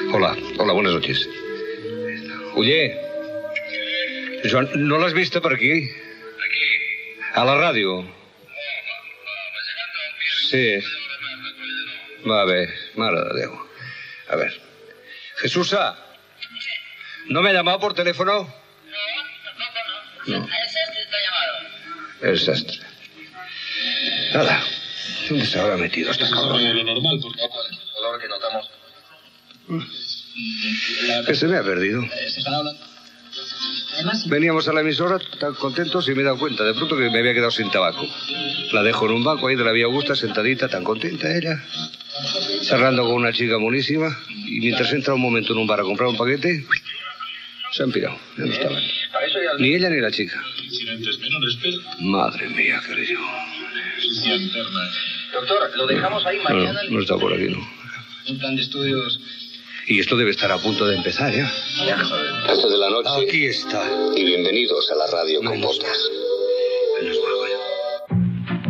Hola, buenas noches. Oye, Joan, ¿no l'has vist per aquí? Aquí? A la ràdio. Sí. Va bé, mare de Déu. A ver. Jesusa, ¿no me ha llamado por teléfono? No, tampoco no. No. El sastre te ha llamado. El sastre. Nada. ¿Dónde se habrá metido esta cabrón? Lo normal, porque el olor que notamos. Que se me ha perdido. Se están hablando. Además, Veníamos a la emisora tan contentos y me he dado cuenta de pronto que me había quedado sin tabaco. La dejo en un banco ahí de la Vía Augusta, sentadita, tan contenta ella, charlando con una chica monísima, y mientras entra un momento en un bar a comprar un paquete, se han pirado, ya no estaban. Ni ella ni la chica. incidentes menores, pero... Madre mía, qué lío. Sucia interna. Doctor, lo dejamos ahí mañana. No está por aquí, ¿no? Un plan de estudios... Y esto debe estar a punto de empezar, ¿ya? Resto de la noche. Aquí está. Y bienvenidos a la radio con Menos botas. Menos mal, coño.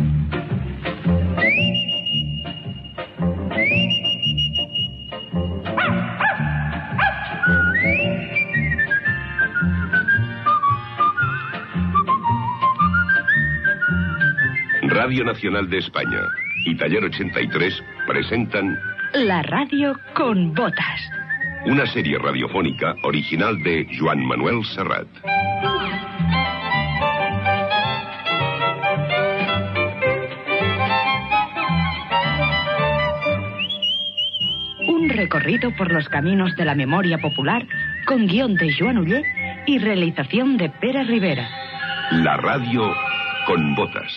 Radio Nacional de España y Taller 83 presentan La radio con botas. una serie radiofónica original de Joan Manuel Serrat. Un recorrido por los caminos de la memoria popular con guión de Joan Uller y realización de Pere Rivera. La radio con botas.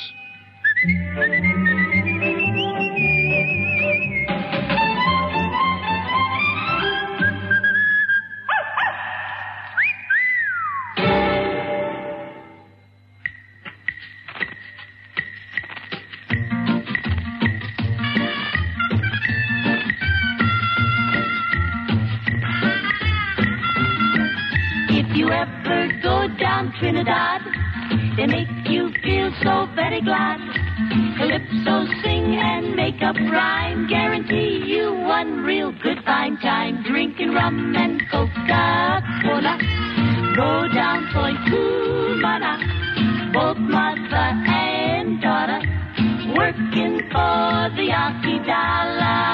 If you ever go down Trinidad, they make you feel so very glad. Calypso sing and make up rhyme, guarantee you one real good fine time. Drinking rum and Coca-Cola, go down Point Cumana, both mother and daughter, working for the Yankee dollar.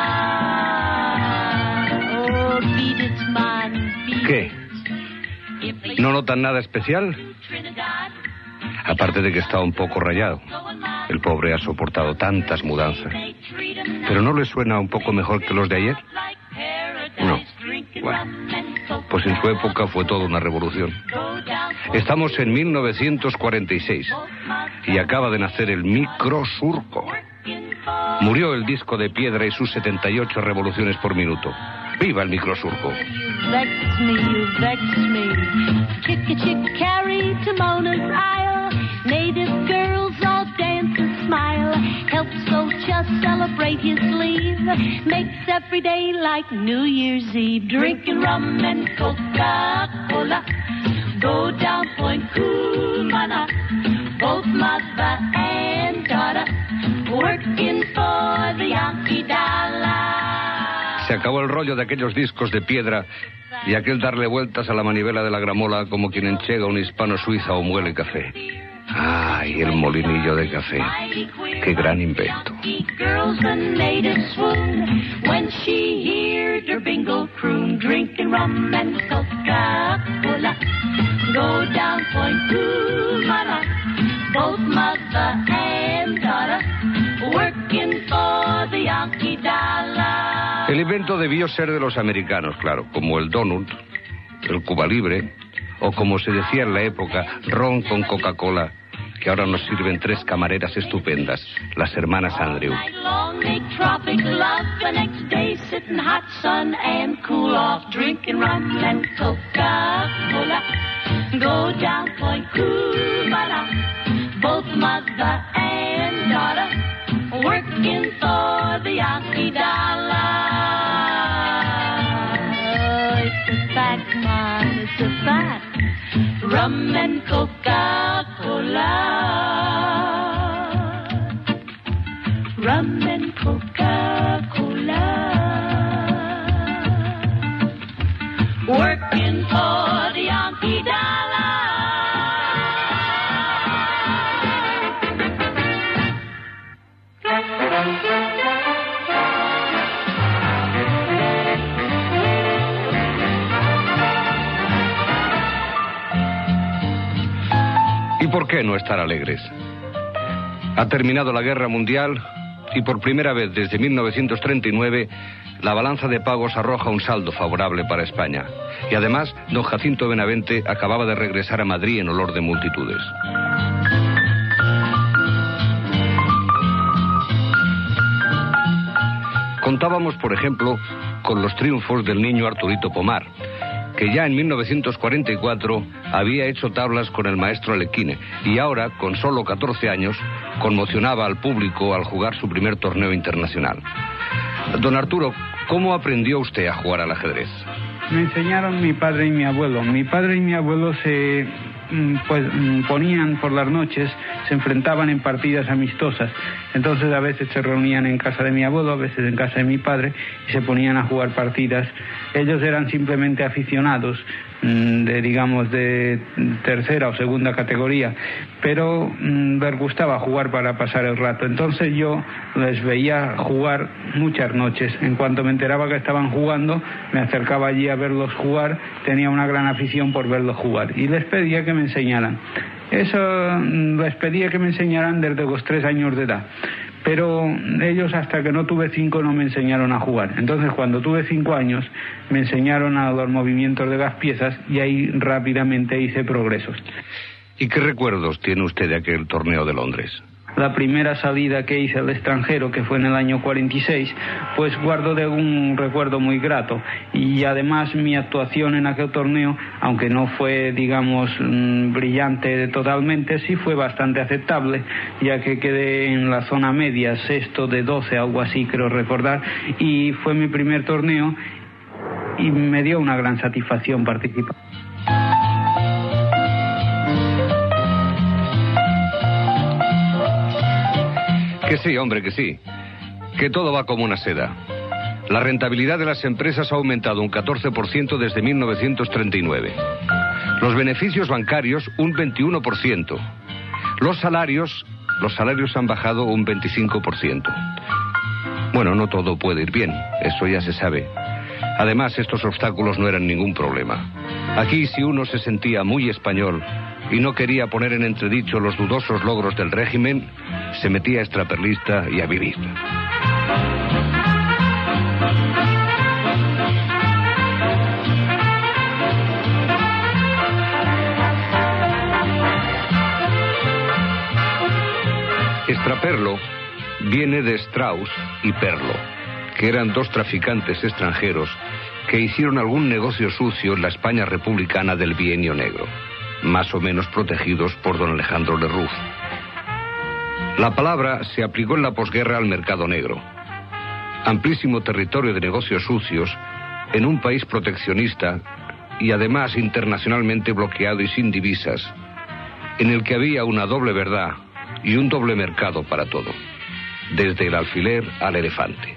Oh, beat it, man, beat ¿Qué? it. ¿No notan nada especial? Aparte de que está un poco rayado. El pobre ha soportado tantas mudanzas. ¿Pero no le suena un poco mejor que los de ayer? No. Bueno, pues en su época fue toda una revolución. Estamos en 1946 y acaba de nacer el microsurco. Murió el disco de piedra y sus 78 revoluciones por minuto. ¡Viva el microsurco! Vex me, you vex me. Chick-a-chick-carry to Mona's Isle. Native girls all dance and smile. Helps Socha celebrate his leave. Makes every day like New Year's Eve. Drinking rum and Coca-Cola. Go down Point Cumana. Both mother and daughter. Working for the Yankee dollar. Se acabó el rollo de aquellos discos de piedra y aquel darle vueltas a la manivela de la gramola como quien enchega un hispano suiza o muele café. ¡Ay, el molinillo de café! ¡Qué gran invento! Girls and made a swoon when she heard her bingo croon, drinking rum and Coca-Cola. Go down Point Cumana, both mother and daughter, working for the Yankee dollar. El invento debió ser de los americanos, claro, como el donut, el Cuba Libre, o como se decía en la época, ron con Coca-Cola, que ahora nos sirven tres camareras estupendas, las hermanas Andrew. Go down Point Cumana, both mother and daughter, working for the Yankee dollar. It's a fact, man, it's a fact. Rum and Coca-Cola. Rum and Coca-Cola. qué no estar alegres? Ha terminado la Guerra Mundial y por primera vez desde 1939 la balanza de pagos arroja un saldo favorable para España. Y además, don Jacinto Benavente acababa de regresar a Madrid en olor de multitudes. Contábamos, por ejemplo, con los triunfos del niño Arturito Pomar, que ya en 1944 había hecho tablas con el maestro Alequine y ahora, con solo 14 años, conmocionaba al público al jugar su primer torneo internacional. Don Arturo, ¿cómo aprendió usted a jugar al ajedrez? Me enseñaron mi padre y mi abuelo. Mi padre y mi abuelo se ponían por las noches, se enfrentaban en partidas amistosas. Entonces a veces se reunían en casa de mi abuelo, a veces en casa de mi padre, y se ponían a jugar partidas. Ellos eran simplemente aficionados, de tercera o segunda categoría, pero les gustaba jugar para pasar el rato. Entonces yo les veía jugar muchas noches. En cuanto me enteraba que estaban jugando, me acercaba allí a verlos jugar. Tenía una gran afición por verlos jugar y les pedía que me enseñaran. Eso les pedía que me enseñaran desde los 3 años de edad. Pero ellos hasta que no tuve 5 no me enseñaron a jugar. Entonces cuando tuve 5 años me enseñaron a los movimientos de las piezas y ahí rápidamente hice progresos. ¿Y qué recuerdos tiene usted de aquel torneo de Londres? La primera salida que hice al extranjero, que fue en el año 46, pues guardo de un recuerdo muy grato. Y además mi actuación en aquel torneo, aunque no fue, brillante totalmente, sí fue bastante aceptable, ya que quedé en la zona media, sexto de 12, algo así creo recordar, y fue mi primer torneo y me dio una gran satisfacción participar. Que sí, hombre, que sí. Que todo va como una seda. La rentabilidad de las empresas ha aumentado un 14% desde 1939. Los beneficios bancarios un 21%. Los salarios han bajado un 25%. Bueno, no todo puede ir bien, eso ya se sabe. Además, estos obstáculos no eran ningún problema. Aquí, si uno se sentía muy español y no quería poner en entredicho los dudosos logros del régimen, se metía a extraperlista y a vivir. Extraperlo viene de Strauss y Perlo, que eran 2 traficantes extranjeros que hicieron algún negocio sucio en la España republicana del Bienio Negro, más o menos protegidos por don Alejandro Lerroux. La palabra se aplicó en la posguerra al mercado negro, amplísimo territorio de negocios sucios en un país proteccionista y además internacionalmente bloqueado y sin divisas, en el que había una doble verdad y un doble mercado para todo, desde el alfiler al elefante.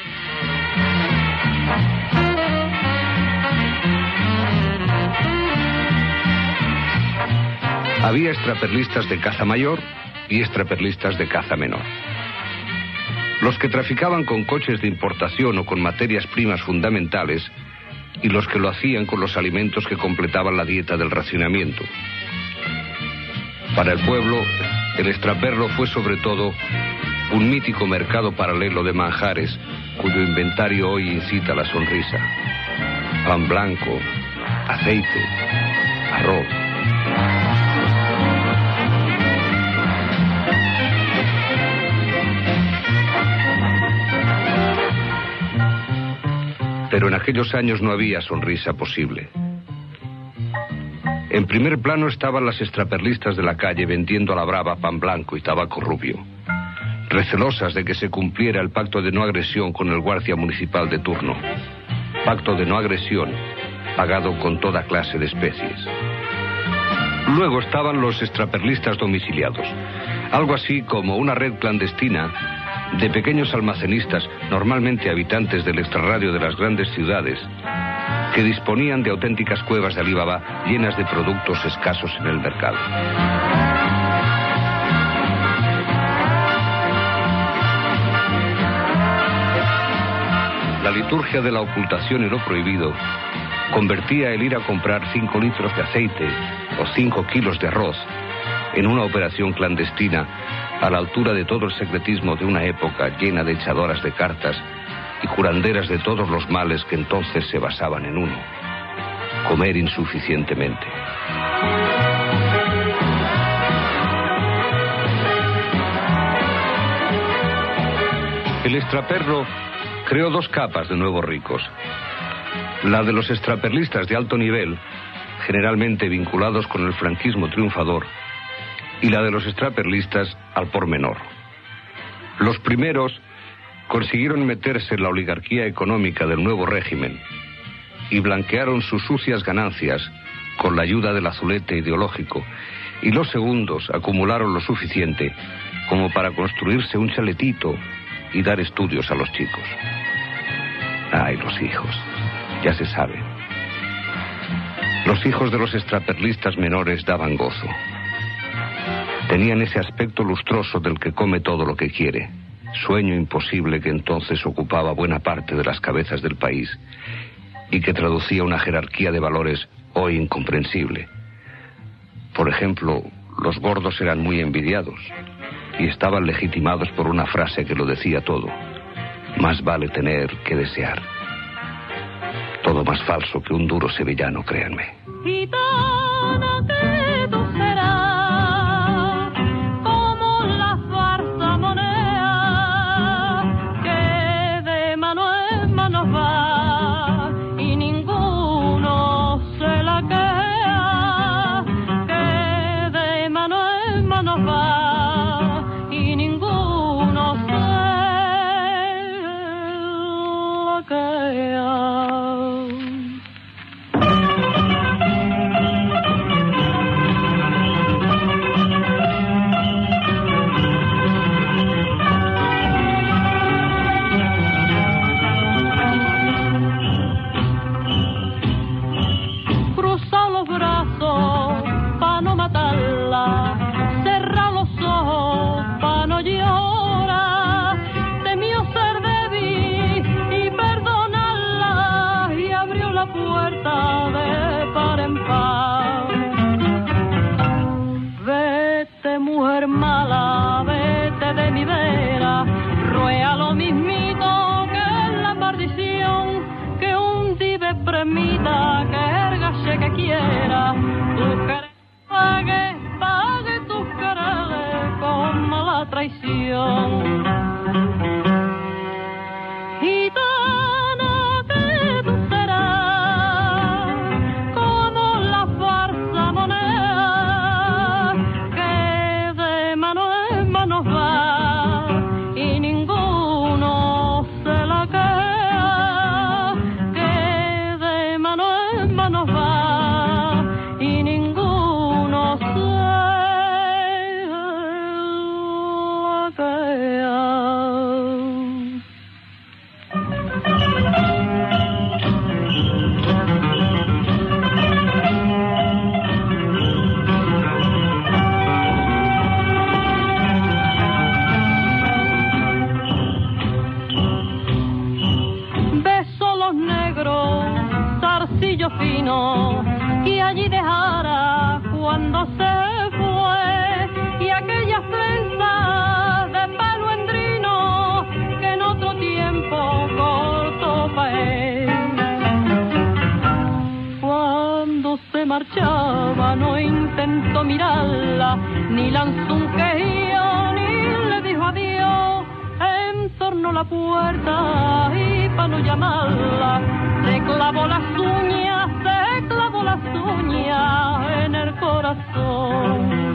Había extraperlistas de caza mayor y extraperlistas de caza menor. Los que traficaban con coches de importación o con materias primas fundamentales y los que lo hacían con los alimentos que completaban la dieta del racionamiento. Para el pueblo, el extraperlo fue sobre todo un mítico mercado paralelo de manjares cuyo inventario hoy incita a la sonrisa. Pan blanco, aceite, arroz. Pero en aquellos años no había sonrisa posible. En primer plano estaban las extraperlistas de la calle vendiendo a la brava pan blanco y tabaco rubio, recelosas de que se cumpliera el pacto de no agresión con el guardia municipal de turno. Pacto de no agresión, pagado con toda clase de especies. Luego estaban los extraperlistas domiciliados, algo así como una red clandestina de pequeños almacenistas, normalmente habitantes del extrarradio de las grandes ciudades, que disponían de auténticas cuevas de Alibaba llenas de productos escasos en el mercado. La liturgia de la ocultación y lo prohibido convertía el ir a comprar 5 litros de aceite o 5 kilos de arroz en una operación clandestina a la altura de todo el secretismo de una época llena de echadoras de cartas y curanderas de todos los males que entonces se basaban en uno: comer insuficientemente. El extraperlo creó dos capas de nuevos ricos: la de los extraperlistas de alto nivel, generalmente vinculados con el franquismo triunfador, y la de los extraperlistas al por menor. Los primeros consiguieron meterse en la oligarquía económica del nuevo régimen y blanquearon sus sucias ganancias con la ayuda del azulete ideológico, y los segundos acumularon lo suficiente como para construirse un chaletito y dar estudios a los chicos. Ay, los hijos, ya se sabe. Los hijos de los extraperlistas menores daban gozo. Tenían ese aspecto lustroso del que come todo lo que quiere, sueño imposible que entonces ocupaba buena parte de las cabezas del país y que traducía una jerarquía de valores hoy incomprensible. Por ejemplo, los gordos eran muy envidiados y estaban legitimados por una frase que lo decía todo: más vale tener que desear. Todo más falso que un duro sevillano, créanme. Gitana que tú serás, como la farsa moneda, que de mano en mano va y ninguno se la queda, que de mano en mano va y ninguno se la queda. Permita que ergache que quiera, tu querer pague tus quereres con mala traición. Gitana que tú serás, como la farsa moneda, que de mano en mano va y ninguno se la queda. Fino que allí dejara cuando se fue, y aquellas trenzas de paludrino que en otro tiempo cortó pa' él. Cuando se marchaba no intentó mirarla, ni lanzó un quejío, ni le dijo adiós. Entornó la puerta y pa' no llamarla se clavó las uñas en el corazón.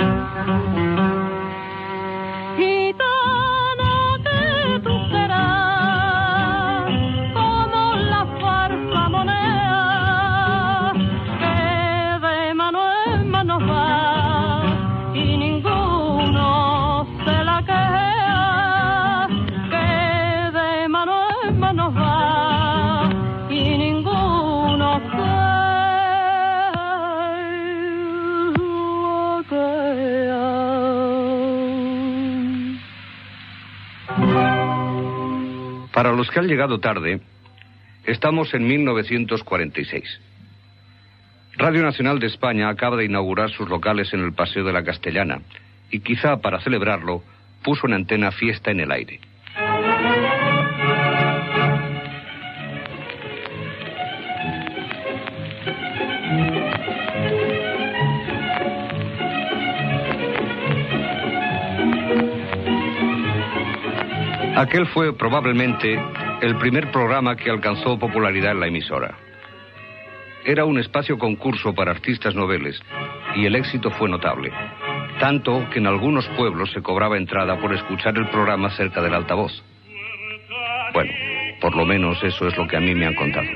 Gitana que tú serás, como la farsa moneda, que de mano en mano va y ninguno se la queda, que de mano en mano va y ninguno se. Para los que han llegado tarde, estamos en 1946. Radio Nacional de España acaba de inaugurar sus locales en el Paseo de la Castellana y quizá para celebrarlo puso en antena Fiesta en el Aire. Aquel fue probablemente el primer programa que alcanzó popularidad en la emisora. Era un espacio concurso para artistas noveles y el éxito fue notable. Tanto que en algunos pueblos se cobraba entrada por escuchar el programa cerca del altavoz. Bueno, por lo menos eso es lo que a mí me han contado.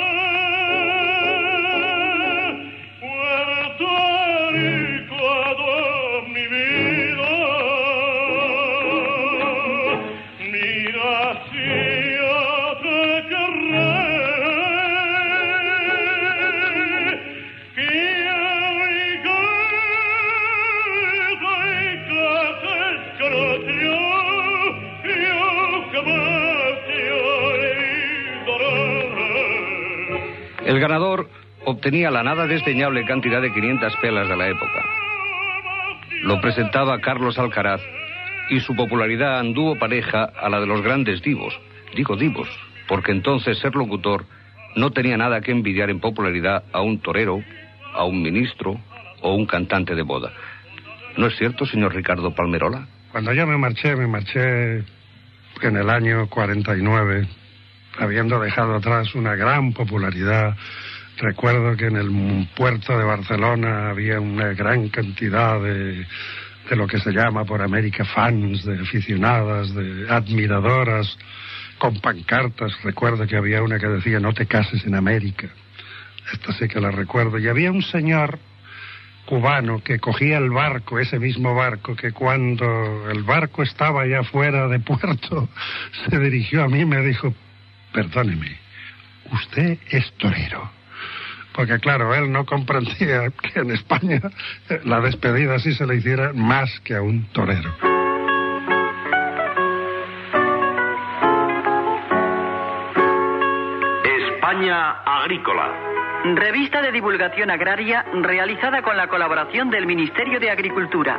El ganador obtenía la nada desdeñable cantidad de 500 pelas de la época. Lo presentaba Carlos Alcaraz y su popularidad anduvo pareja a la de los grandes divos. Digo divos, porque entonces ser locutor no tenía nada que envidiar en popularidad a un torero, a un ministro o un cantante de boda. ¿No es cierto, señor Ricardo Palmerola? Cuando yo me marché en el año 49, habiendo dejado atrás una gran popularidad. Recuerdo que en el puerto de Barcelona había una gran cantidad de lo que se llama por América fans, de aficionadas, de admiradoras, con pancartas. Recuerdo que había una que decía "no te cases en América". Esta sí que la recuerdo. Y había un señor cubano que cogía el barco, ese mismo barco, que cuando el barco estaba ya fuera de puerto, se dirigió a mí y me dijo: "Perdóneme, usted es torero". Porque claro, él no comprendía que en España la despedida sí se le hiciera más que a un torero. España Agrícola. Revista de divulgación agraria realizada con la colaboración del Ministerio de Agricultura.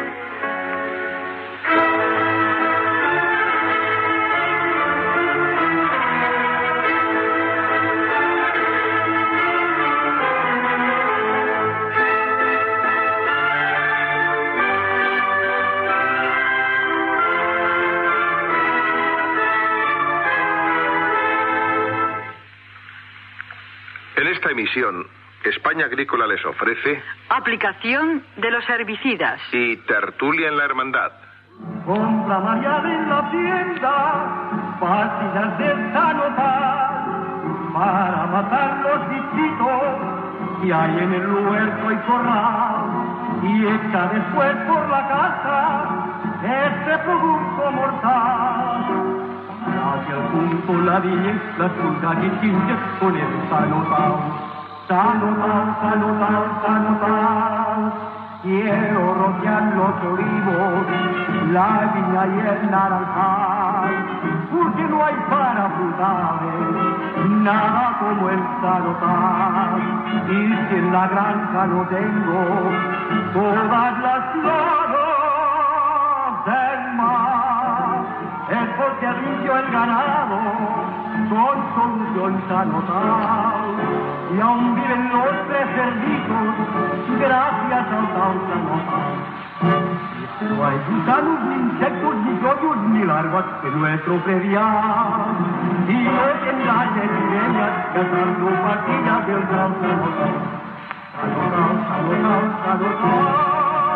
En esta emisión, España Agrícola les ofrece aplicación de los herbicidas y tertulia en la hermandad. Compra variada en la tienda, pastillas de Sanotal, para matar los bichitos que hay en el huerto y corral, y echa después por la casa este producto mortal. Hacia el punto la viña, las pulgas y chinches con el Sanotal. Sanotal, Sanotal, Sanotal. Quiero rociar los olivos, la viña y el naranjal, porque no hay para frutales nada como el Sanotal. Y si en la granja no tengo todas las flores del mar, es porque limpio el ganado con solución Sanotal. Y aún viven los tres cerditos gracias al Sanotal. No hay gusanos, ni insectos, ni yoyos, ni larvas en nuestro predial. Y hoy en las epidemias cazando pastillas del gran Sanotal. Sanotal, Sanotal, Sanotal.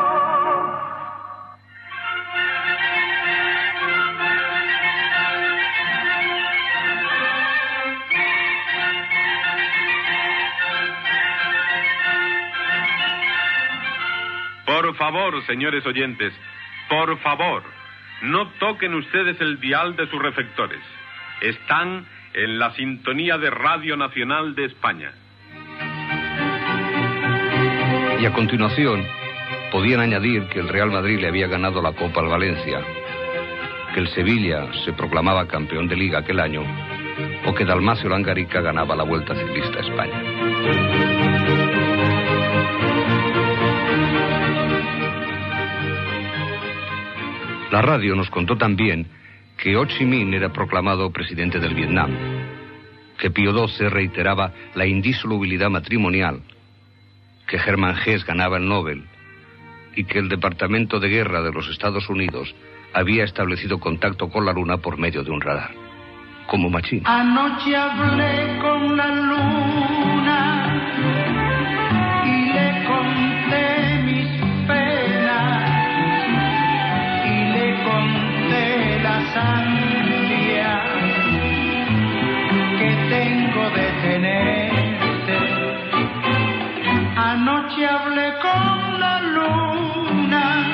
Por favor, señores oyentes, por favor, no toquen ustedes el dial de sus reflectores. Están en la sintonía de Radio Nacional de España. Y a continuación, podían añadir que el Real Madrid le había ganado la Copa al Valencia, que el Sevilla se proclamaba campeón de Liga aquel año, o que Dalmacio Langarica ganaba la Vuelta Ciclista a España. La radio nos contó también que Ho Chi Minh era proclamado presidente del Vietnam, que Pío XII reiteraba la indisolubilidad matrimonial, que Hermann Hesse ganaba el Nobel y que el Departamento de Guerra de los Estados Unidos había establecido contacto con la Luna por medio de un radar, como Machín. Anoche hablé con la Luna y le conté mis penas y le conté las ansias que tengo de tenerte. Anoche hablé con la Luna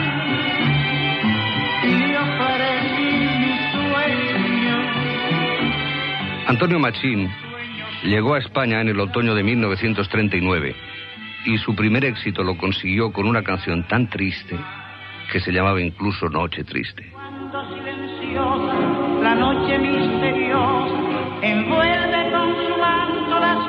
y le ofrecí mi sueño. Antonio Machín llegó a España en el otoño de 1939 y su primer éxito lo consiguió con una canción tan triste que se llamaba incluso Noche Triste. Cuando silenciosa, la noche misteriosa envuelve con su manto la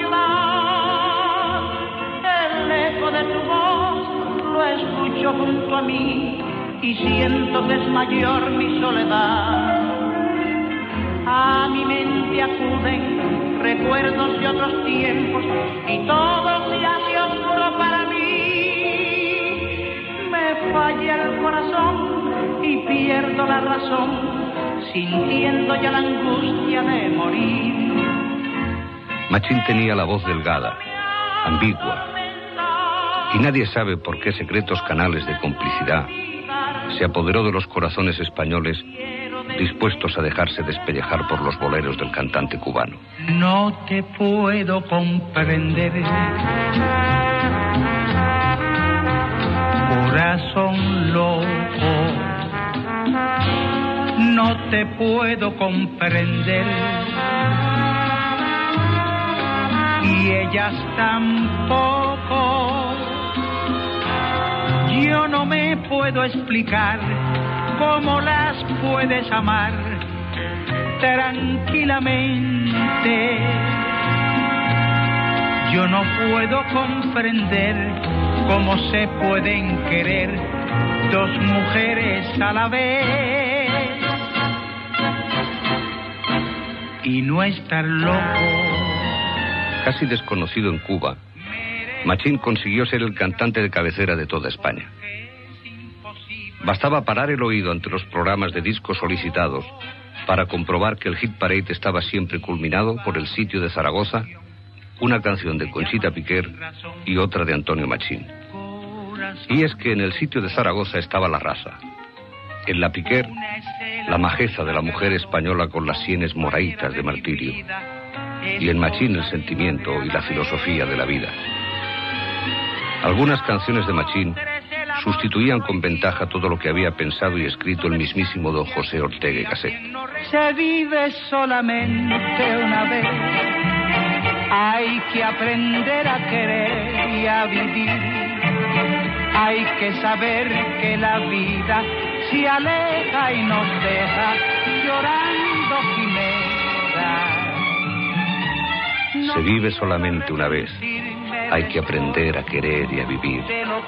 ciudad. El eco de tu voz lo escucho junto a mí y siento que es mayor mi soledad. A mi mente acuden recuerdos de otros tiempos y todo se hace oscuro para mí. Me falla el corazón y pierdo la razón, sintiendo ya la angustia de morir. Machín tenía la voz delgada, ambigua, y nadie sabe por qué secretos canales de complicidad se apoderó de los corazones españoles dispuestos a dejarse despellejar por los boleros del cantante cubano. No te puedo comprender, corazón loco, no te puedo comprender, y ellas tampoco. Yo no me puedo explicar cómo las puedes amar tranquilamente. Yo no puedo comprender cómo se pueden querer dos mujeres a la vez y no estar loco. Casi desconocido en Cuba, Machín consiguió ser el cantante de cabecera de toda España. Bastaba parar el oído ante los programas de discos solicitados para comprobar que el hit parade estaba siempre culminado por el sitio de Zaragoza, una canción de Conchita Piquer y otra de Antonio Machín. Y es que en el sitio de Zaragoza estaba la raza. En la Piquer, la majeza de la mujer española con las sienes moraitas de martirio. Y en Machín el sentimiento y la filosofía de la vida. Algunas canciones de Machín sustituían con ventaja todo lo que había pensado y escrito el mismísimo don José Ortega y Gasset. Se vive solamente una vez, hay que aprender a querer y a vivir, hay que saber que la vida se aleja y nos deja llorando quimeras. Se vive solamente una vez, hay que aprender a querer y a vivir.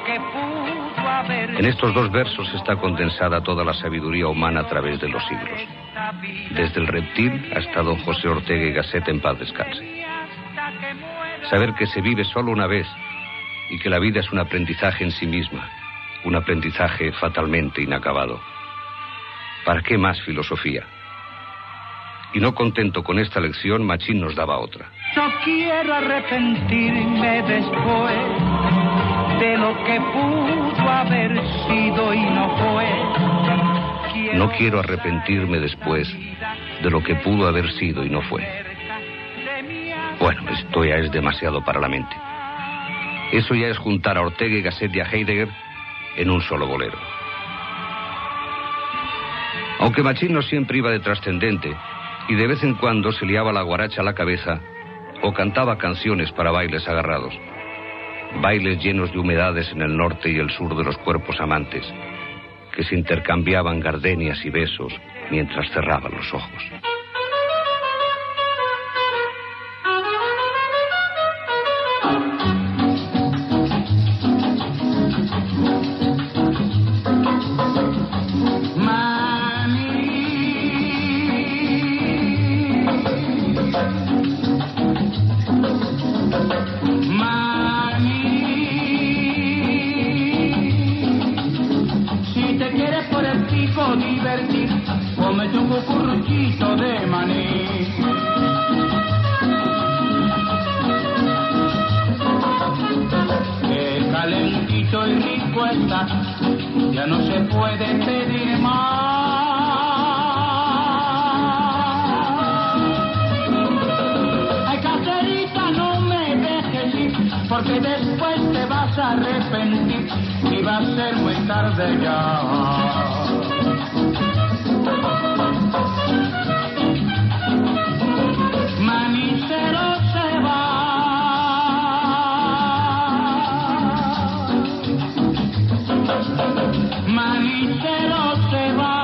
En estos dos versos está condensada toda la sabiduría humana a través de los siglos, desde el reptil hasta don José Ortega y Gasset, en paz descanse. Saber que se vive solo una vez y que la vida es un aprendizaje en sí misma, un aprendizaje fatalmente inacabado. ¿Para qué más filosofía? Y no contento con esta lección, Machín nos daba otra. No quiero arrepentirme después de lo que pudo haber sido y no fue. No quiero arrepentirme después de lo que pudo haber sido y no fue. Bueno, esto ya es demasiado para la mente. Eso ya es juntar a Ortega y Gasset y a Heidegger en un solo bolero. Aunque Machín no siempre iba de trascendente y de vez en cuando se liaba la guaracha a la cabeza o cantaba canciones para bailes agarrados. Bailes llenos de humedades en el norte y el sur de los cuerpos amantes, que se intercambiaban gardenias y besos mientras cerraban los ojos. Más cómete un cucurruchito de maní. Qué calentito y rico está, ya no se puede pedir más. Ay, caserita, no me dejes ir, porque después te vas a arrepentir y va a ser muy tarde ya. Manicero se va, manicero se va.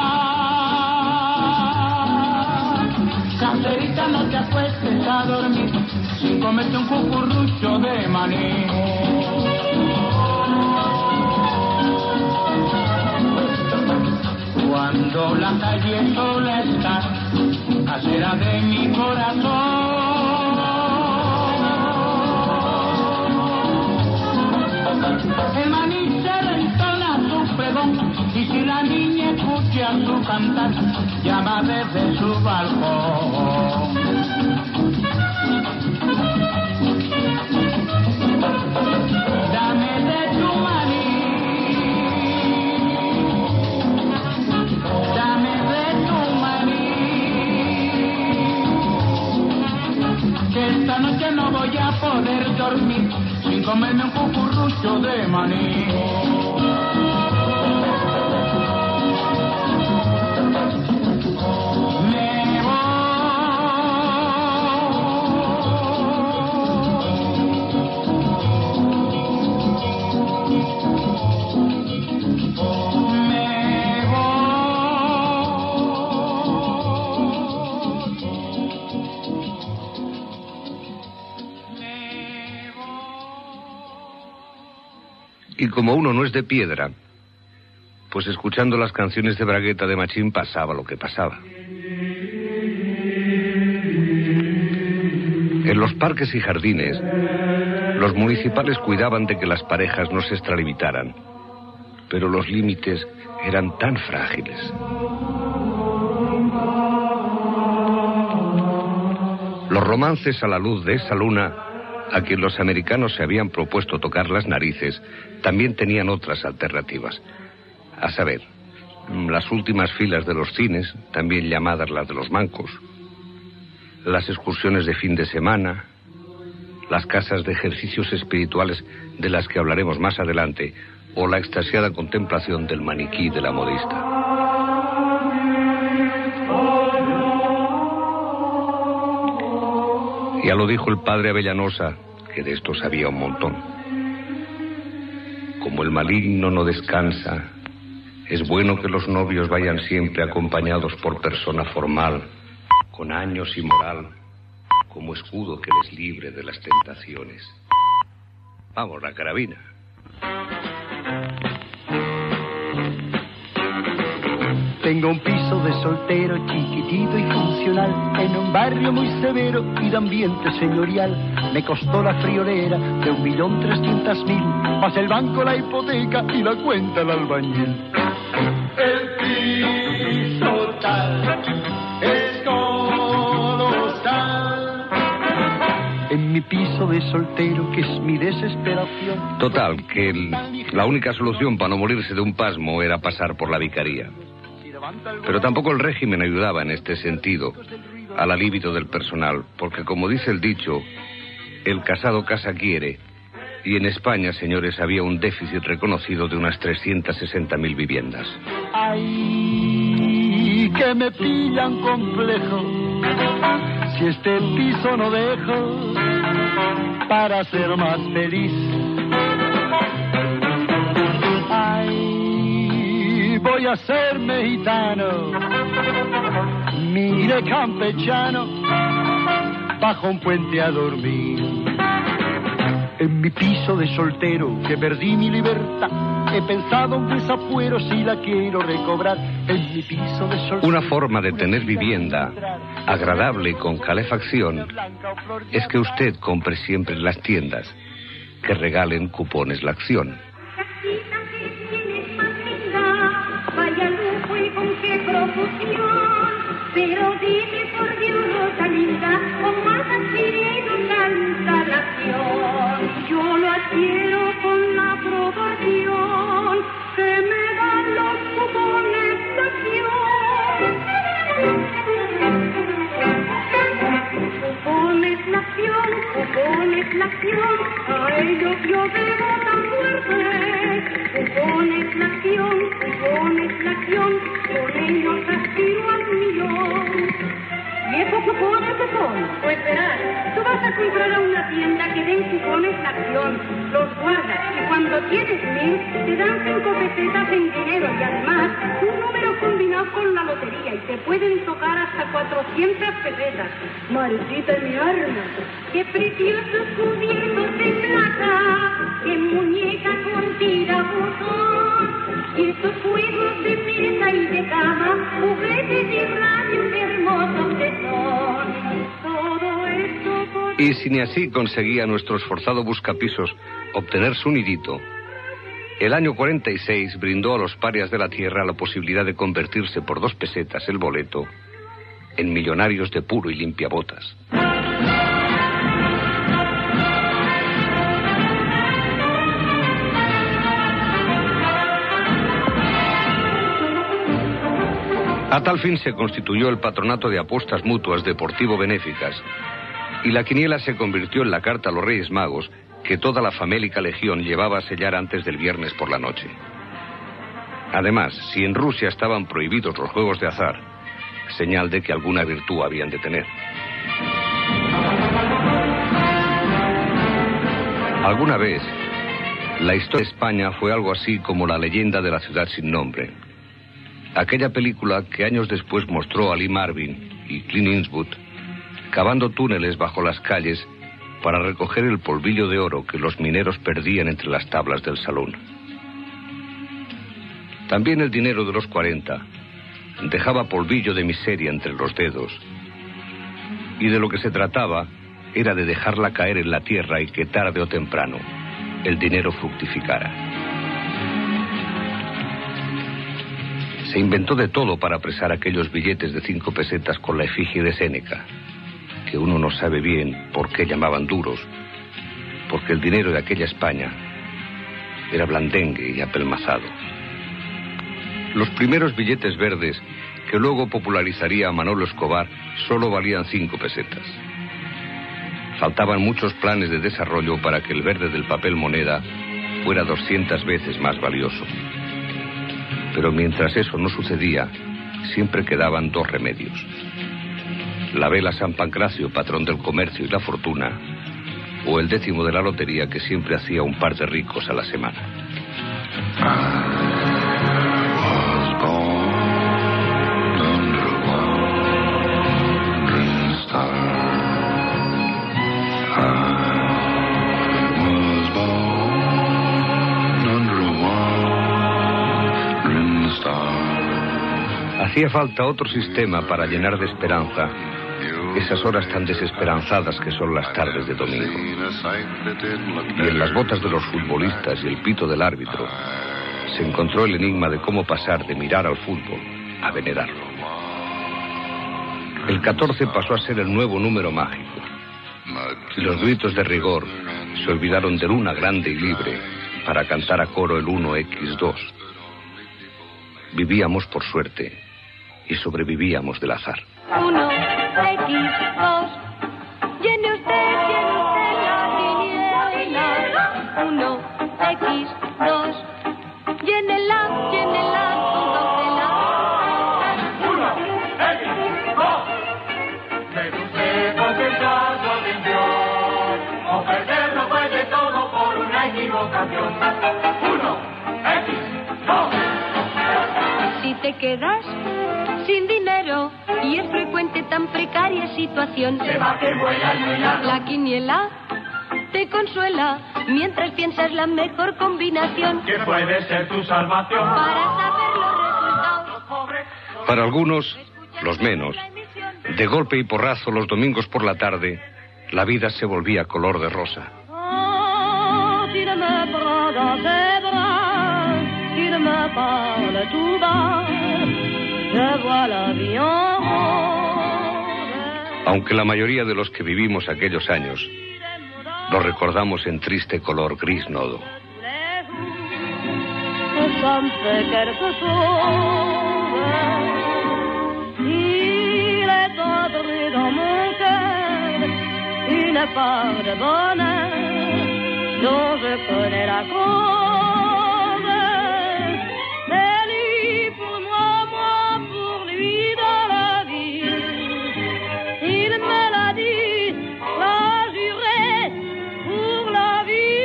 Caserita, no te acuestes a dormir sin comerte un cucurrucho de maní. Cuando la calle sola está, casera de mi corazón, el manicero entona su pregón, y si la niña escucha su cantar, llama desde su balcón. Dame de tu maní, dame de tu maní, que esta noche no voy a poder dormir sin comerme un cucurrucho de maní. Y como uno no es de piedra, pues escuchando las canciones de Bragueta de Machín pasaba lo que pasaba. En los parques y jardines, los municipales cuidaban de que las parejas no se extralimitaran, pero los límites eran tan frágiles. Los romances a la luz de esa luna, a quien los americanos se habían propuesto tocar las narices, también tenían otras alternativas. A saber, las últimas filas de los cines, también llamadas las de los mancos, las excursiones de fin de semana, las casas de ejercicios espirituales de las que hablaremos más adelante, o la extasiada contemplación del maniquí de la modista. Ya lo dijo el padre Avellanosa, que de esto sabía un montón. Como el maligno no descansa, es bueno que los novios vayan siempre acompañados por persona formal, con años y moral, como escudo que les libre de las tentaciones. Vamos, la carabina. Tengo un piso de soltero chiquitito y funcional en un barrio muy severo y de ambiente señorial. Me costó la friolera de 1.300.000, más el banco, la hipoteca y la cuenta el albañil. El piso tal es colosal. En mi piso de soltero, que es mi desesperación. Total, que la única solución para no morirse de un pasmo era pasar por la vicaría. Pero tampoco el régimen ayudaba en este sentido al alivio del personal, porque como dice el dicho, el casado casa quiere, y en España, señores, había un déficit reconocido de unas 360.000 viviendas. Ay, que me pillan complejo, si este piso no dejo para ser más feliz. Ay, voy a ser mexicano, mire campechano, bajo un puente a dormir. En mi piso de soltero, que perdí mi libertad, he pensado en desafuero si la quiero recobrar. En mi piso de soltero. Una forma de tener vivienda agradable y con calefacción es que usted compre siempre en las tiendas que regalen cupones La Acción. Vaya lujo y con qué profusión. pones la acción, a ello yo debo tan fuerte. Tú pones la acción, con ellos aspiro al millón. ¿Y esos cupones qué son? Pues verás, tú vas a comprar a una tienda que den cupones la acción, los guardas y cuando tienes 1000 te dan 5 pesetas en dinero y además un número combinado con la lotería y te pueden tocar hasta 400 pesetas. Maldita mi arma. Qué preciosos cubiertos de plata, qué muñeca con tirabuzón. Y estos juegos de mesa y de cama, juguetes y rayos hermosos que son. Todo esto por... Y si ni así conseguía nuestro esforzado buscapisos obtener su nidito, el año 46 brindó a los parias de la tierra la posibilidad de convertirse por 2 pesetas el boleto en millonarios de puro y limpiabotas. A tal fin se constituyó el Patronato de Apuestas Mutuas Deportivo Benéficas y la quiniela se convirtió en la carta a los Reyes Magos que toda la famélica legión llevaba a sellar antes del viernes por la noche. Además, si en Rusia estaban prohibidos los juegos de azar, señal de que alguna virtud habían de tener. Alguna vez, la historia de España fue algo así como la leyenda de la ciudad sin nombre. Aquella película que años después mostró a Lee Marvin y Clint Eastwood cavando túneles bajo las calles para recoger el polvillo de oro que los mineros perdían entre las tablas del salón. También el dinero de los 40 dejaba polvillo de miseria entre los dedos, y de lo que se trataba era de dejarla caer en la tierra y que tarde o temprano el dinero fructificara. Se inventó de todo para apresar aquellos billetes de 5 pesetas con la efigie de Séneca, que uno no sabe bien por qué llamaban duros, porque el dinero de aquella España era blandengue y apelmazado. Los primeros billetes verdes, que luego popularizaría Manolo Escobar, solo valían 5 pesetas. Faltaban muchos planes de desarrollo para que el verde del papel moneda fuera 200 veces más valioso. Pero mientras eso no sucedía, siempre quedaban 2 remedios: la vela San Pancracio, patrón del comercio y la fortuna, o el 10º de la lotería, que siempre hacía un par de ricos a la semana. Hacía falta otro sistema para llenar de esperanza esas horas tan desesperanzadas que son las tardes de domingo. Y en las botas de los futbolistas y el pito del árbitro se encontró el enigma de cómo pasar de mirar al fútbol a venerarlo. El 14 pasó a ser el nuevo número mágico, y los gritos de rigor se olvidaron del una grande y libre para cantar a coro el 1x2. Vivíamos por suerte y sobrevivíamos del azar. 1x2, llene usted la quiniela. 1x2, llénela con 1x2, debe usted concentrar su atención, o perderlo puede todo por una equivocación. 1x2. Si te quedas sin dinero y es frecuente tan precaria situación, se va que vuela el milagro. La quiniela te consuela mientras piensas la mejor combinación que puede ser tu salvación para saber los resultados. Para algunos, los menos, de golpe y porrazo los domingos por la tarde, la vida se volvía color de rosa. Aunque la mayoría de los que vivimos aquellos años lo recordamos en triste color gris nodo. Il est entré dans mon cœur une une part de bonheur dont je connais la cause. C'est lui pour moi, moi pour lui dans la vie. Il me l'a dit, l'a juré pour la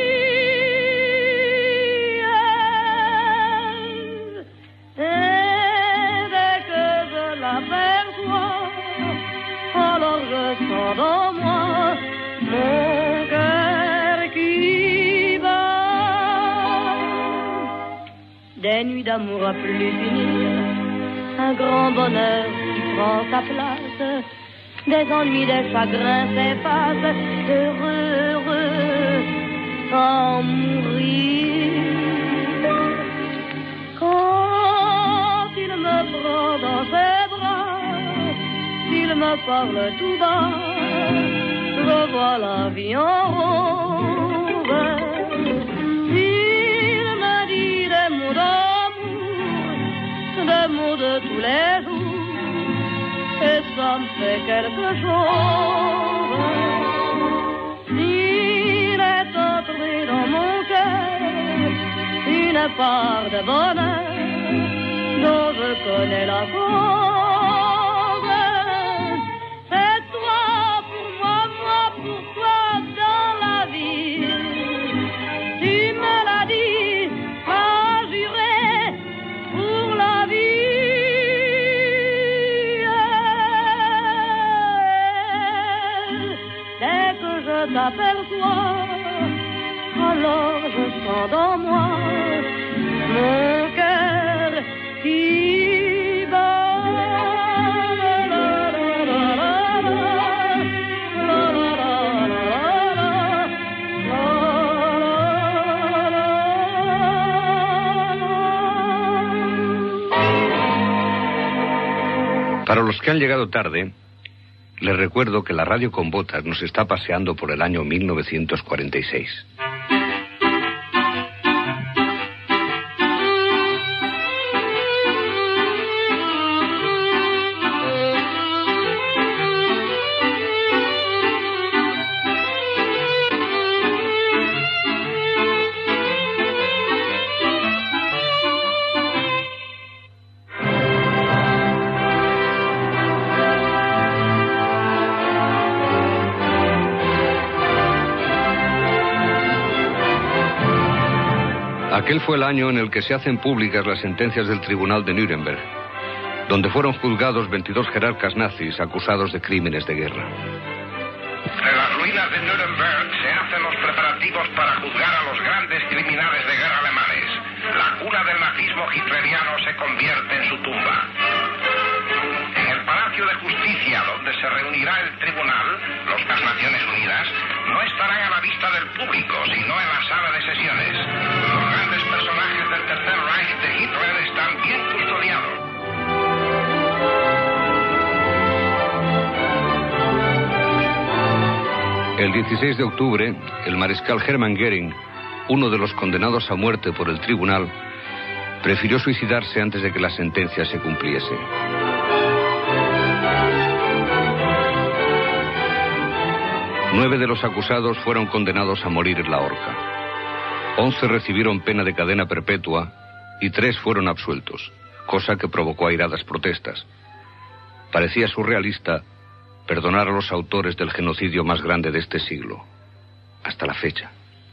vie. Et dès que je l'aperçois, alors je sens dans moi mon cœur qui bat. Des nuits d'amour à plus finir, un grand bonheur qui prend sa place, des ennuis, des chagrins s'effacent, heureux, heureux, sans mourir. Quand il me prend dans ses bras, il me parle tout bas, je vois la vie en rose. Il me dit des mots d'amour, des mots de tous les jours, et ça me fait quelque chose. Il est entré dans mon cœur une part de bonheur dont je connais la cause. T'aperçois, alors je sens dans moi mon cœur qui bat. Para los que han llegado tarde, les recuerdo que la radio con botas nos está paseando por el año 1946. Aquel fue el año en el que se hacen públicas las sentencias del Tribunal de Nuremberg, donde fueron juzgados 22 jerarcas nazis acusados de crímenes de guerra. En las ruinas de Nuremberg se hacen los preparativos para juzgar a los grandes criminales de guerra alemanes. La cuna del nazismo hitleriano se convierte en su tumba. En el Palacio de Justicia, donde se reunirá el tribunal, las Naciones Unidas no estarán a la vista del público, sino en la sala de sesiones. Los grandes personajes del Tercer Reich de Hitler están bien custodiados. El 16 de octubre, el mariscal Hermann Göring, uno de los condenados a muerte por el tribunal, prefirió suicidarse antes de que la sentencia se cumpliese. Nueve de los acusados fueron condenados a morir en la horca. 11 recibieron pena de cadena perpetua y 3 fueron absueltos, cosa que provocó airadas protestas. Parecía surrealista perdonar a los autores del genocidio más grande de este siglo, hasta la fecha.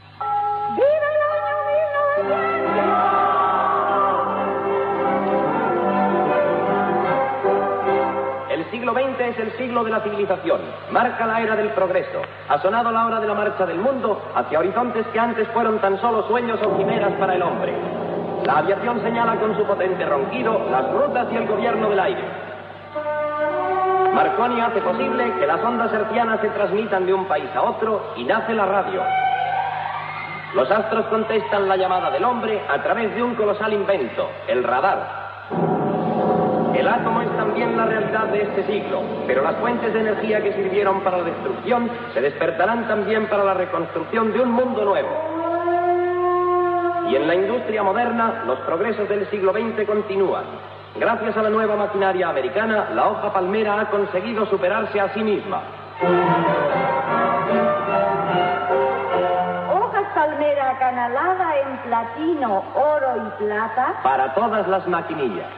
El siglo XX es el siglo de la civilización, marca la era del progreso. Ha sonado la hora de la marcha del mundo hacia horizontes que antes fueron tan solo sueños o quimeras para el hombre. La aviación señala con su potente ronquido las rutas y el gobierno del aire. Marconi hace posible que las ondas hertzianas se transmitan de un país a otro y nace la radio. Los astros contestan la llamada del hombre a través de un colosal invento, el radar. El átomo es también la realidad de este siglo, pero las fuentes de energía que sirvieron para la destrucción se despertarán también para la reconstrucción de un mundo nuevo. Y en la industria moderna, los progresos del siglo XX continúan. Gracias a la nueva maquinaria americana, la hoja palmera ha conseguido superarse a sí misma. acanalada en platino, oro y plata. Para todas las maquinillas.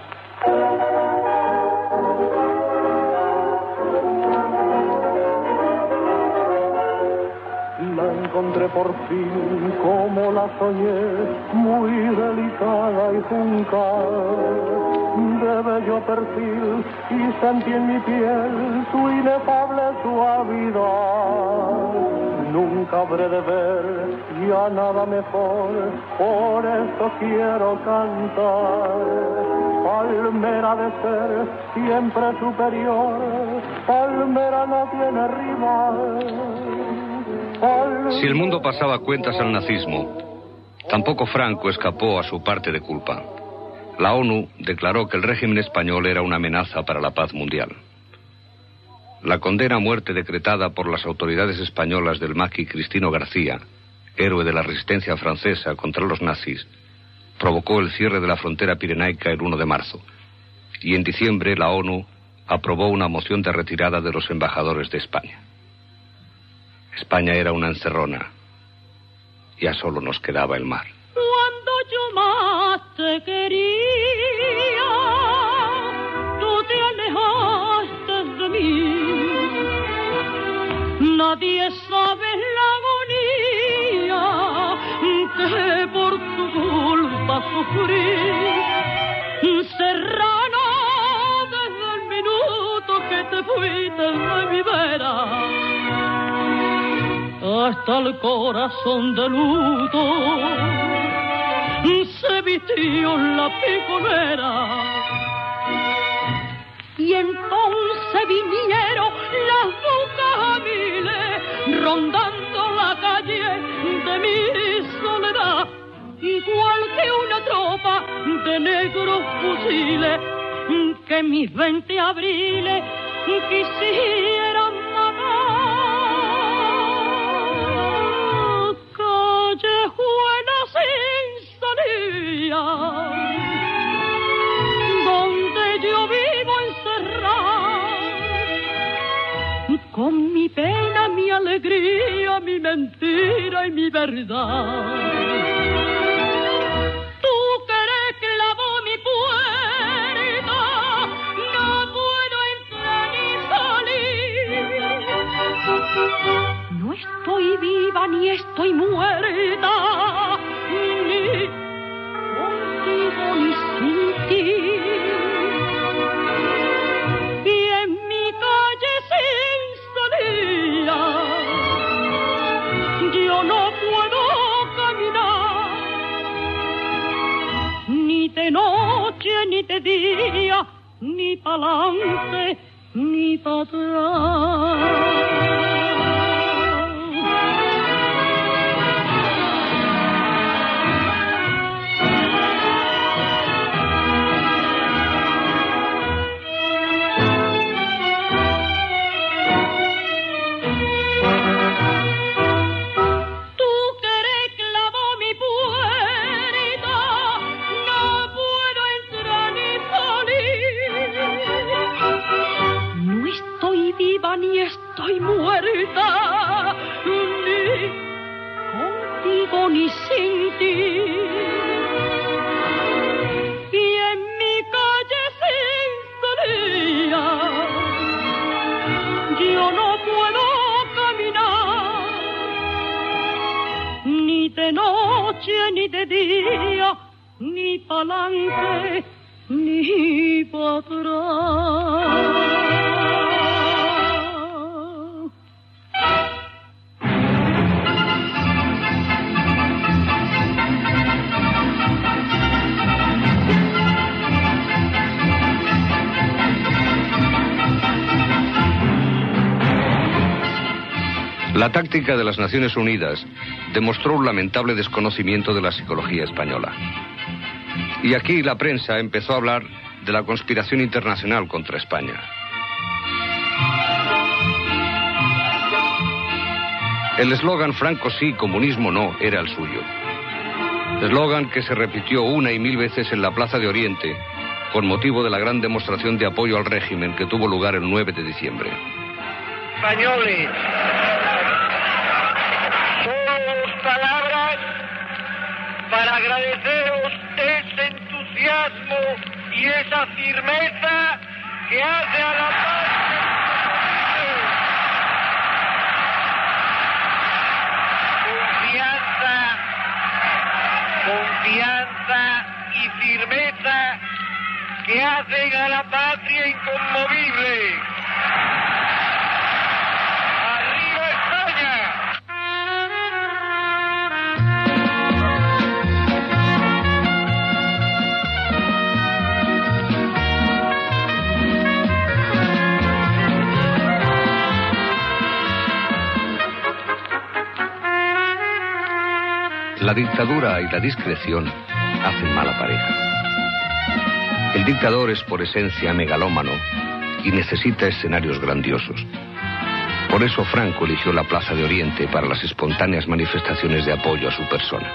La encontré por fin como la soñé, muy delicada y juncal, de bello perfil, y sentí en mi piel su inefable suavidad. Nunca habré de ver ya nada mejor, por eso quiero cantar. Palmera de ser siempre superior, palmera no tiene rival. Si el mundo pasaba cuentas al nazismo, tampoco Franco escapó a su parte de culpa. La ONU declaró que el régimen español era una amenaza para la paz mundial. La condena a muerte decretada por las autoridades españolas del maqui Cristino García, héroe de la resistencia francesa contra los nazis, provocó el cierre de la frontera pirenaica el 1 de marzo. Y en diciembre la ONU aprobó una moción de retirada de los embajadores de España. España era una encerrona. Ya solo nos quedaba el mar. Cuando yo más te quería, tú te alejaste de mí. Nadie sabe la agonía que por tu culpa sufrí. Serrano, desde el minuto que te fuiste de mi vera, hasta el corazón de luto se vistió la piconera. Y entonces vinieron las bucamiles rondando la calle de mi soledad, igual que una tropa de negros fusiles que mis 20 abriles quisieran donde yo vivo encerrado, con mi pena, mi alegría, mi mentira y mi verdad. Tú que eres clavó mi puerta, no puedo entrar ni salir. No estoy viva ni estoy muerta, ni sin ti. Y en mi calle sin salida yo no puedo caminar, ni de noche ni de día, ni pa'lante ni para atrás. Ni estoy muerta, ni contigo ni sin ti. Y en mi calle sin salida yo no puedo caminar, ni de noche ni de día, ni pa'lante ni para atrás. La táctica de las Naciones Unidas demostró un lamentable desconocimiento de la psicología española. Y aquí la prensa empezó a hablar de la conspiración internacional contra España. El eslogan "Franco sí, comunismo no" era el suyo. Eslogan que se repitió una y mil veces en la Plaza de Oriente con motivo de la gran demostración de apoyo al régimen que tuvo lugar el 9 de diciembre. Españoles, son palabras agradeceros ese entusiasmo y esa firmeza que hace a la paz. Confianza y firmeza que hacen a la patria inconmovible. ¡Arriba España! La dictadura y la discreción hacen mala pareja. El dictador es por esencia megalómano y necesita escenarios grandiosos. Por eso Franco eligió la Plaza de Oriente para las espontáneas manifestaciones de apoyo a su persona.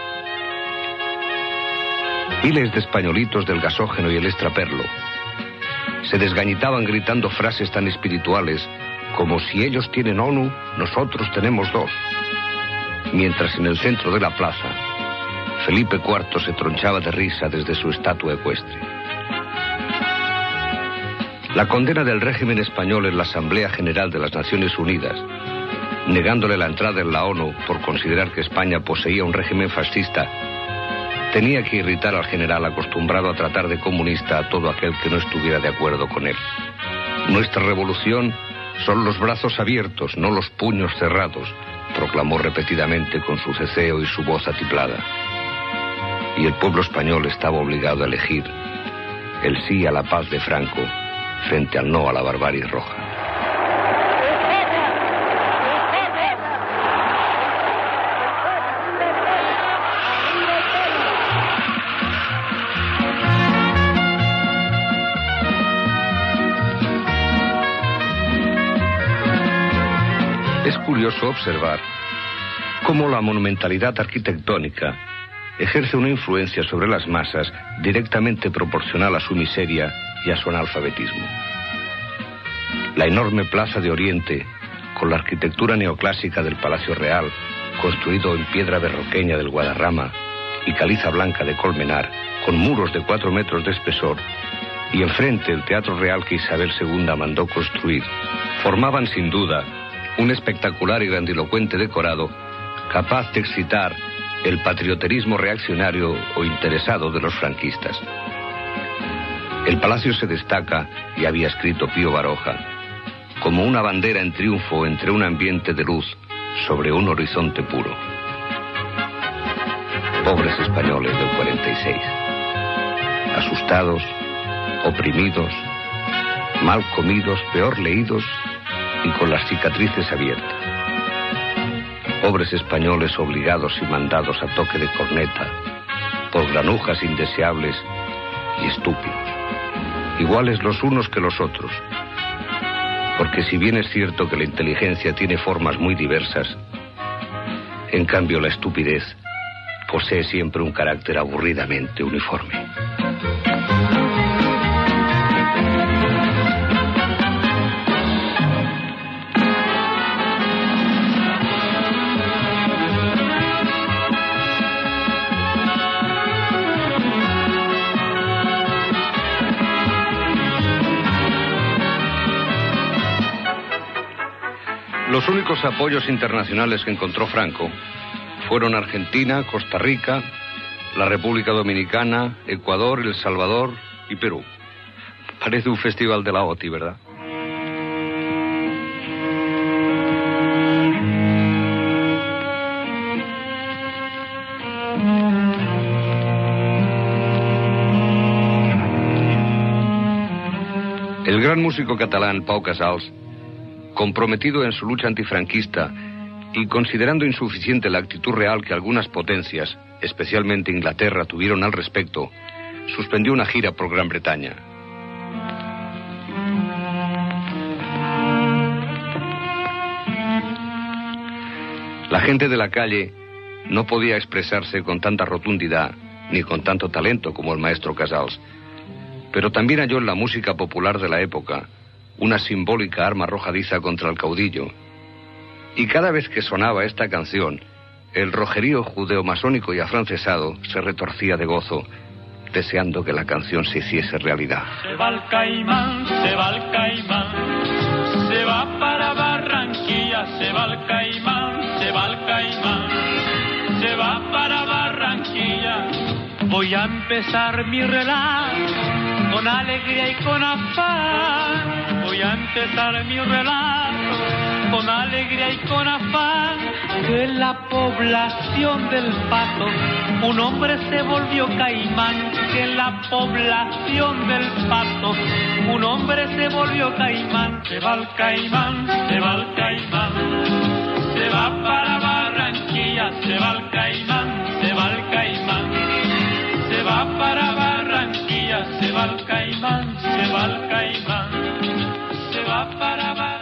Miles de españolitos del gasógeno y el extraperlo se desgañitaban gritando frases tan espirituales como: si ellos tienen ONU, nosotros tenemos dos. Mientras en el centro de la plaza, Felipe IV se tronchaba de risa desde su estatua ecuestre. La condena del régimen español en la Asamblea General de las Naciones Unidas, negándole la entrada en la ONU por considerar que España poseía un régimen fascista, tenía que irritar al general acostumbrado a tratar de comunista a todo aquel que no estuviera de acuerdo con él. Nuestra revolución son los brazos abiertos, no los puños cerrados, proclamó repetidamente con su ceceo y su voz atiplada. Y el pueblo español estaba obligado a elegir el sí a la paz de Franco frente al no a la barbarie roja. Es curioso observar cómo la monumentalidad arquitectónica ejerce una influencia sobre las masas directamente proporcional a su miseria y a su analfabetismo. La enorme Plaza de Oriente, con la arquitectura neoclásica del Palacio Real, construido en piedra berroqueña del Guadarrama y caliza blanca de Colmenar, con muros de 4 metros de espesor, y enfrente el Teatro Real que Isabel II mandó construir, formaban sin duda un espectacular y grandilocuente decorado capaz de excitar el patrioterismo reaccionario o interesado de los franquistas. El palacio se destaca, y había escrito Pío Baroja, como una bandera en triunfo entre un ambiente de luz sobre un horizonte puro. Pobres españoles del 46, asustados, oprimidos, mal comidos, peor leídos y con las cicatrices abiertas. Pobres españoles obligados y mandados a toque de corneta por granujas indeseables y estúpidos, iguales los unos que los otros, porque si bien es cierto que la inteligencia tiene formas muy diversas, en cambio la estupidez posee siempre un carácter aburridamente uniforme. Los únicos apoyos internacionales que encontró Franco fueron Argentina, Costa Rica, la República Dominicana, Ecuador, El Salvador y Perú. Parece un festival de la OTI, ¿verdad? El gran músico catalán Pau Casals, comprometido en su lucha antifranquista y considerando insuficiente la actitud real que algunas potencias, especialmente Inglaterra, tuvieron al respecto, suspendió una gira por Gran Bretaña. La gente de la calle no podía expresarse con tanta rotundidad ni con tanto talento como el maestro Casals, pero también halló en la música popular de la época una simbólica arma arrojadiza contra el caudillo. Y cada vez que sonaba esta canción, El rojerío judeo-masónico y afrancesado se retorcía de gozo, deseando que la canción se hiciese realidad. Se va el Caimán, se va el Caimán, se va para Barranquilla, se va el Caimán, se va el Caimán, se va para Barranquilla. Voy a empezar mi relato con alegría y con afán. Voy a empezar mi relato con alegría y con afán. Que en la población del Pato un hombre se volvió caimán. Que en la población del Pato un hombre se volvió caimán. Se va el Caimán, se va el Caimán, se va para Barranquilla, se va el Caimán, se va el Caimán, se va para Barranquilla, se va el Caimán, se va el Caimán, se va para Barranquilla.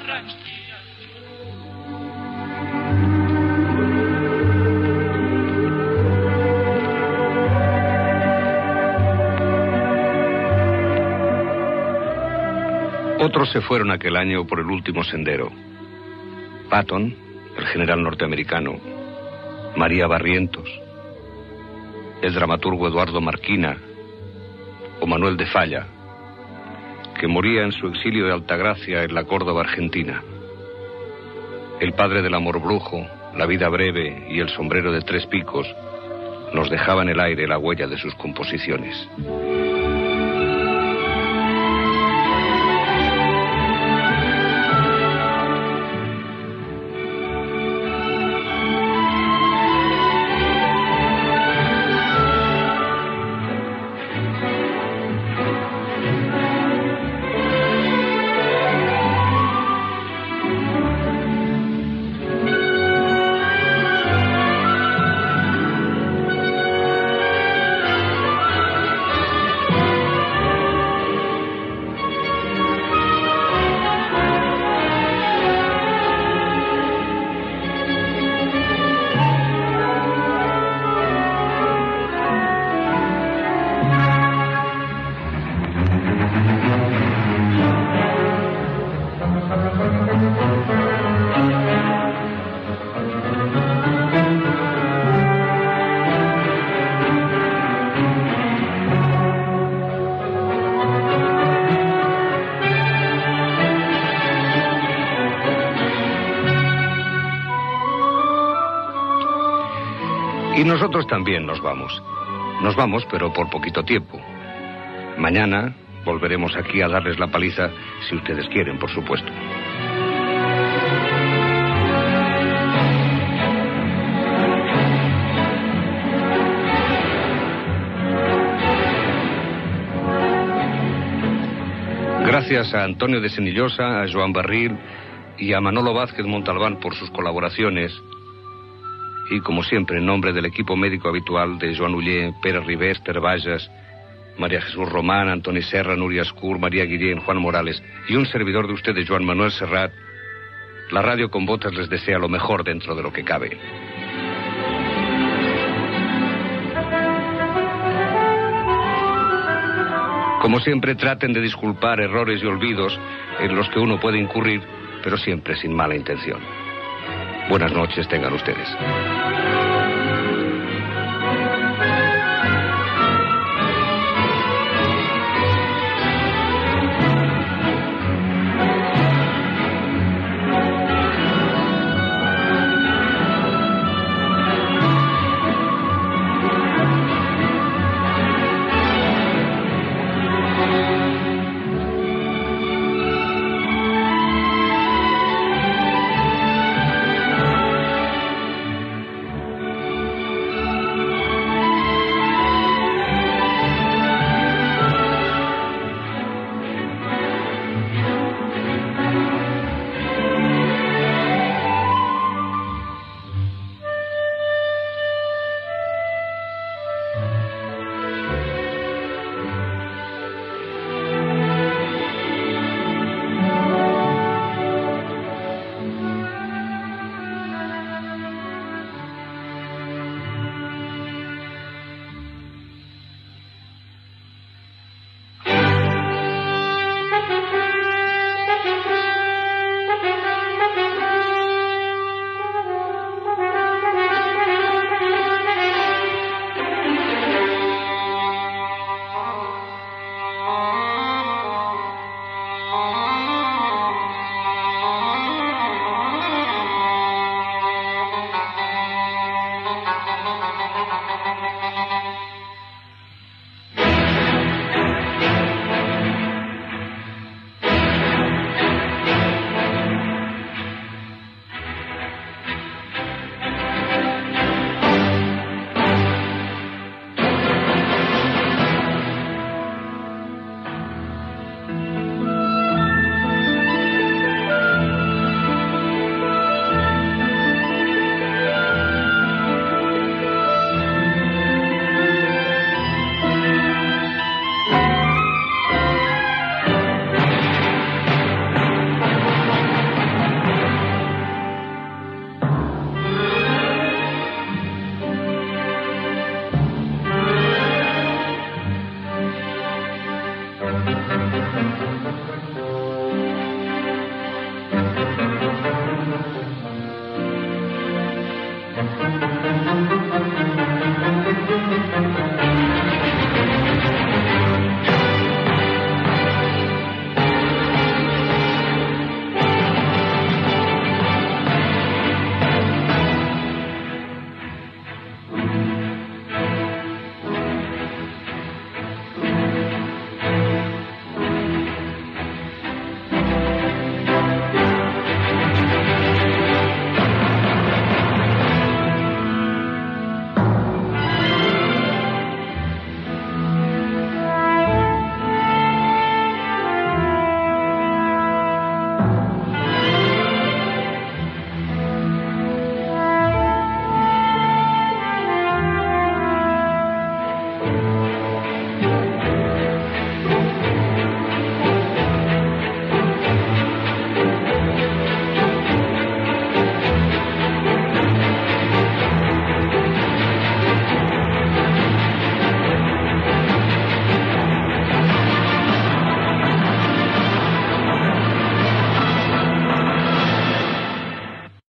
Otros se fueron aquel año por el último sendero. Patton, el general norteamericano, María Barrientos, el dramaturgo Eduardo Marquina o Manuel de Falla, que moría en su exilio de Altagracia en la Córdoba argentina. El padre del amor brujo, La vida breve y El sombrero de tres picos nos dejaba en el aire la huella de sus composiciones. Y nosotros también nos vamos. Nos vamos, pero por poquito tiempo. Mañana volveremos aquí a darles la paliza, si ustedes quieren, por supuesto. Gracias a Antonio de Senillosa, a Joan Barril y a Manolo Vázquez Montalbán por sus colaboraciones. Y como siempre, en nombre del equipo médico habitual de Joan Uller, Pere Ribé, Esther Vallas, María Jesús Román, Antoni Serra, Núria Escur, María Guillén, Juan Morales y un servidor de ustedes, Joan Manuel Serrat, la radio con botas les desea lo mejor dentro de lo que cabe. Como siempre, traten de disculpar errores y olvidos en los que uno puede incurrir, pero siempre sin mala intención. Buenas noches tengan ustedes.